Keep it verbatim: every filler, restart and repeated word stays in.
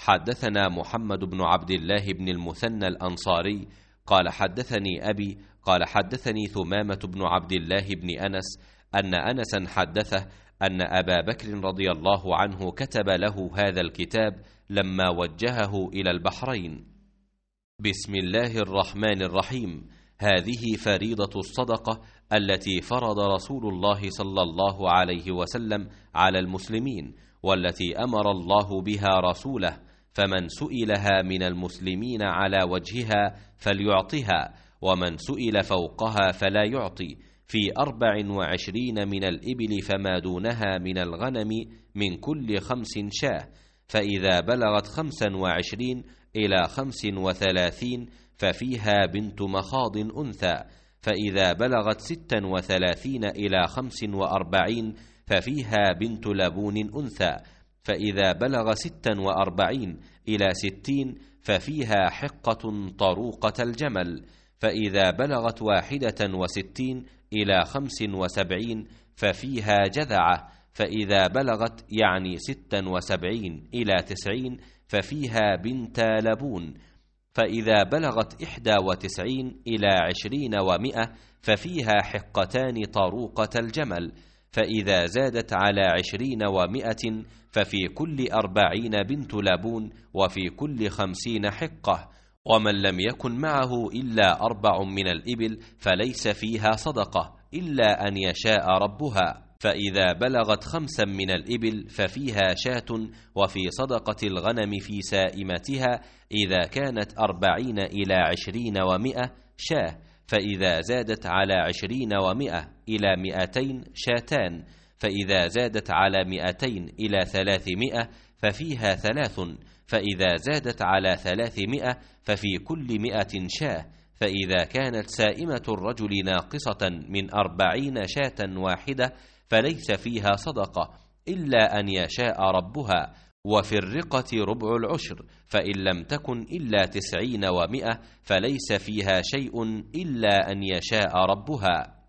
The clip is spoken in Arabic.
حدثنا محمد بن عبد الله بن المثنى الأنصاري قال حدثني أبي قال حدثني ثمامة بن عبد الله بن أنس أن أنسا حدثه أن أبا بكر رضي الله عنه كتب له هذا الكتاب لما وجهه إلى البحرين: بسم الله الرحمن الرحيم، هذه فريضة الصدقة التي فرض رسول الله صلى الله عليه وسلم على المسلمين، والتي أمر الله بها رسوله، فمن سئلها من المسلمين على وجهها فليعطها، ومن سئل فوقها فلا يعطي، في أربع وعشرين من الإبل فما دونها من الغنم من كل خمس شاه، فإذا بلغت خمسا وعشرين إلى خمس وثلاثين ففيها بنت مخاض أنثى، فإذا بلغت ستا وثلاثين إلى خمس وأربعين ففيها بنت لبون أنثى، فإذا بلغ ستا وأربعين إلى ستين ففيها حقة طروقة الجمل، فإذا بلغت واحدة وستين إلى خمس وسبعين ففيها جذعة، فإذا بلغت يعني ستا وسبعين إلى تسعين ففيها بنت لبون، فإذا بلغت إحدى وتسعين إلى عشرين ومئة ففيها حقتان طروقة الجمل، فإذا زادت على عشرين ومئة ففي كل أربعين بنت لبون، وفي كل خمسين حقة. ومن لم يكن معه إلا أربع من الإبل فليس فيها صدقة إلا أن يشاء ربها، فإذا بلغت خمسا من الإبل ففيها شاة، وفي صدقة الغنم في سائمتها إذا كانت أربعين إلى عشرين ومئة شاه، فإذا زادت على عشرين ومئة إلى مئتين شاتان، فإذا زادت على مئتين إلى ثلاثمائة ففيها ثلاث، فإذا زادت على ثلاثمائة ففي كل مئة شاه، فإذا كانت سائمة الرجل ناقصة من أربعين شاة واحدة فليس فيها صدقة إلا أن يشاء ربها. وفي الرقة ربع العشر، فإن لم تكن إلا تسعين ومئة فليس فيها شيء إلا أن يشاء ربها.